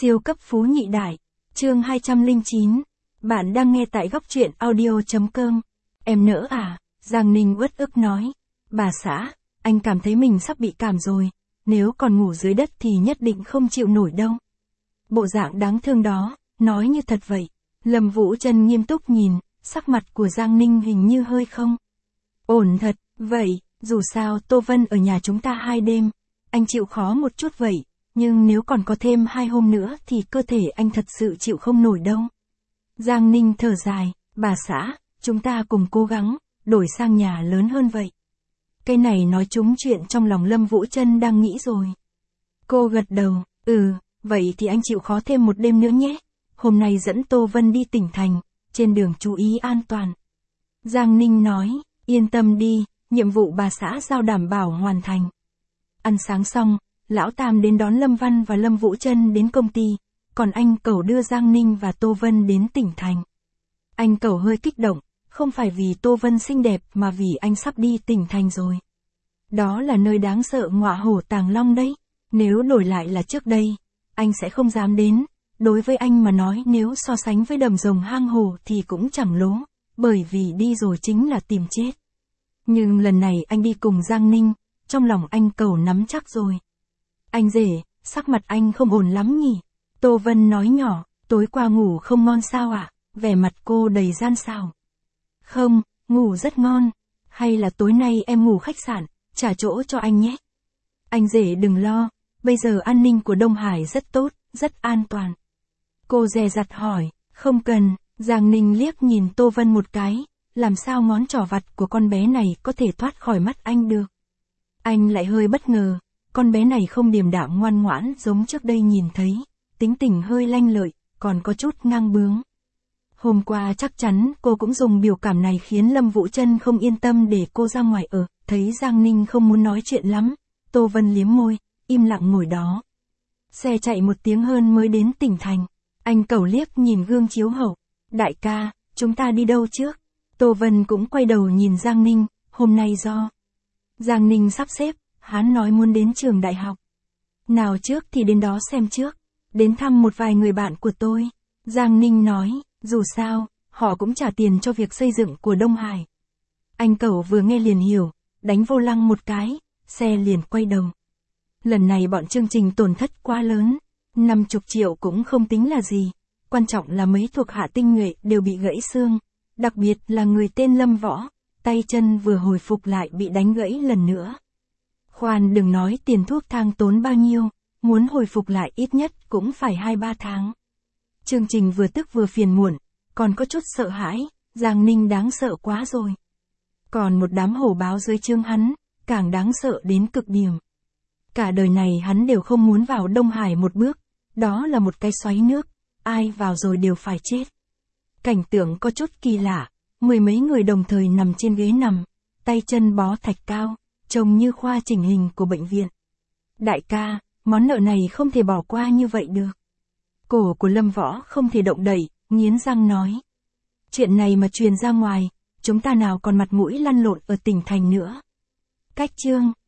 Siêu cấp phú nhị đại. Chương 209. Bạn đang nghe tại góc truyện audio.com. Em nỡ à? Giang Ninh uất ức nói. Bà xã, anh cảm thấy mình sắp bị cảm rồi. Nếu còn ngủ dưới đất thì nhất định không chịu nổi đâu. Bộ dạng đáng thương đó, nói như thật vậy. Lâm Vũ Trân nghiêm túc nhìn, sắc mặt của Giang Ninh hình như hơi không ổn thật. Vậy, dù sao Tô Vân ở nhà chúng ta 2 đêm. Anh chịu khó một chút vậy. Nhưng nếu còn có thêm 2 hôm nữa thì cơ thể anh thật sự chịu không nổi đâu. Giang Ninh thở dài, bà xã, chúng ta cùng cố gắng, đổi sang nhà lớn hơn vậy. Cái này nói trúng chuyện trong lòng Lâm Vũ Trân đang nghĩ rồi. Cô gật đầu, vậy thì anh chịu khó thêm 1 đêm nữa nhé. Hôm nay dẫn Tô Vân đi tỉnh thành, trên đường chú ý an toàn. Giang Ninh nói, yên tâm đi, nhiệm vụ bà xã giao đảm bảo hoàn thành. Ăn sáng xong, Lão Tam đến đón Lâm Văn và Lâm Vũ Trân đến công ty, còn anh Cẩu đưa Giang Ninh và Tô Vân đến tỉnh thành. Anh Cẩu hơi kích động, không phải vì Tô Vân xinh đẹp mà vì anh sắp đi tỉnh thành rồi. Đó là nơi đáng sợ ngọa hổ tàng long đấy, nếu đổi lại là trước đây, anh sẽ không dám đến. Đối với anh mà nói nếu so sánh với đầm rồng hang hổ thì cũng chẳng lố, bởi vì đi rồi chính là tìm chết. Nhưng lần này anh đi cùng Giang Ninh, trong lòng anh Cẩu nắm chắc rồi. Anh rể, sắc mặt anh không ổn lắm nhỉ? Tô Vân nói nhỏ, tối qua ngủ không ngon sao ạ? Vẻ mặt cô đầy gian xảo. Không, ngủ rất ngon. Hay là tối nay em ngủ khách sạn, trả chỗ cho anh nhé. Anh rể đừng lo, bây giờ an ninh của Đông Hải rất tốt, rất an toàn. Cô dè dặt hỏi, không cần. Giang Ninh liếc nhìn Tô Vân một cái, làm sao ngón trỏ vặt của con bé này có thể thoát khỏi mắt anh được. Anh lại hơi bất ngờ. Con bé này không điềm đạm ngoan ngoãn giống trước đây nhìn thấy, tính tình hơi lanh lợi, còn có chút ngang bướng. Hôm qua chắc chắn cô cũng dùng biểu cảm này khiến Lâm Vũ Trân không yên tâm để cô ra ngoài ở, thấy Giang Ninh không muốn nói chuyện lắm, Tô Vân liếm môi, im lặng ngồi đó. Xe chạy 1 tiếng hơn mới đến tỉnh thành, anh Cẩu liếc nhìn gương chiếu hậu, đại ca, chúng ta đi đâu trước? Tô Vân cũng quay đầu nhìn Giang Ninh, hôm nay do Giang Ninh sắp xếp. Hắn nói muốn đến trường đại học. Nào trước thì đến đó xem trước. Đến thăm một vài người bạn của tôi. Giang Ninh nói, dù sao, họ cũng trả tiền cho việc xây dựng của Đông Hải. Anh Cẩu vừa nghe liền hiểu, đánh vô lăng một cái, xe liền quay đầu. Lần này bọn chương trình tổn thất quá lớn. 50 triệu cũng không tính là gì. Quan trọng là mấy thuộc hạ tinh nhuệ đều bị gãy xương. Đặc biệt là người tên Lâm Võ, tay chân vừa hồi phục lại bị đánh gãy lần nữa. Khoan đừng nói tiền thuốc thang tốn bao nhiêu, muốn hồi phục lại ít nhất cũng phải 2-3 tháng. Chương trình vừa tức vừa phiền muộn, còn có chút sợ hãi, Giang Ninh đáng sợ quá rồi. Còn một đám hổ báo dưới trướng hắn, càng đáng sợ đến cực điểm. Cả đời này hắn đều không muốn vào Đông Hải một bước, đó là một cái xoáy nước, ai vào rồi đều phải chết. Cảnh tượng có chút kỳ lạ, 10 mấy người đồng thời nằm trên ghế nằm, tay chân bó thạch cao. Trông như khoa chỉnh hình của bệnh viện. Đại ca, món nợ này không thể bỏ qua như vậy được. Cổ của Lâm Võ không thể động đậy, nghiến răng nói. Chuyện này mà truyền ra ngoài, chúng ta nào còn mặt mũi lăn lộn ở tỉnh thành nữa. Cách chương,